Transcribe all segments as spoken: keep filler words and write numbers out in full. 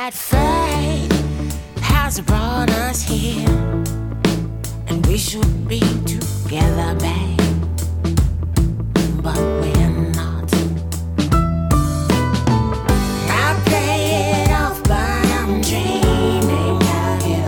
that fate has brought us here, and we should be together, babe, but we're not. I play it off, but I'm dreaming of you,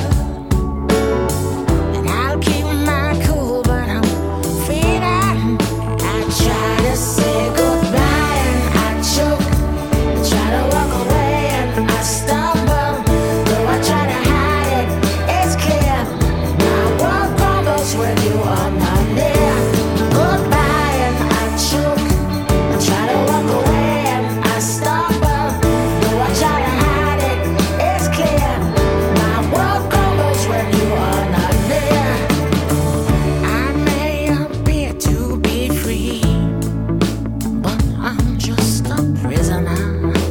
and I'll keep my cool, but I'm feeling. I try to say goodbye and I choke, I try to walk away and I stumble, though I try to hide it, it's clear. My world crumbles when you are not near. Goodbye and I choke, I try to walk away and I stumble, though I try to hide it, it's clear. My world crumbles when you are not near. I may appear to be free, but I'm just a prisoner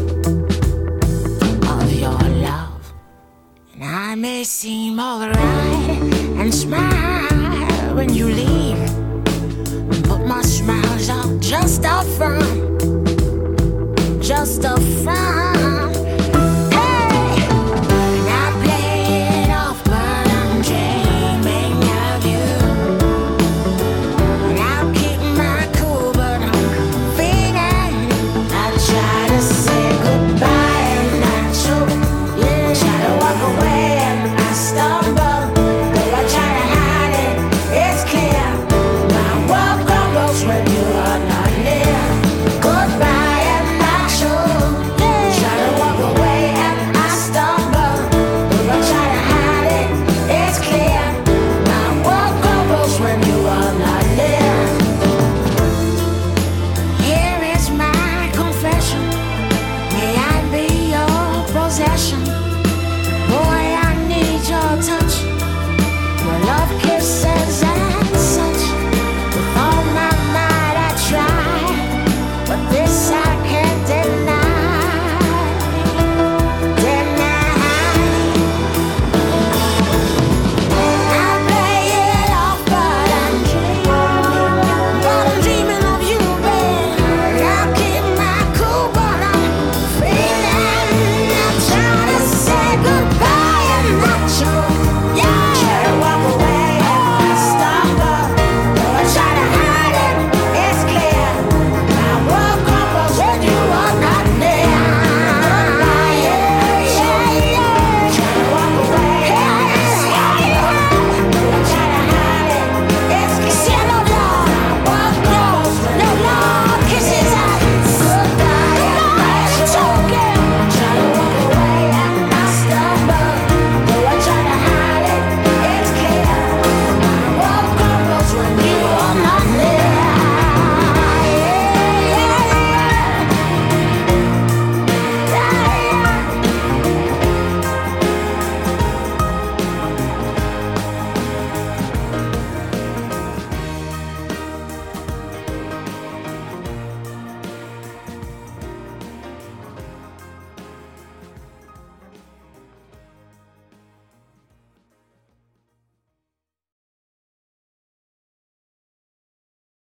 of your love. And I may seem alright and smile when you leave, but my smiles are just a front, just a front.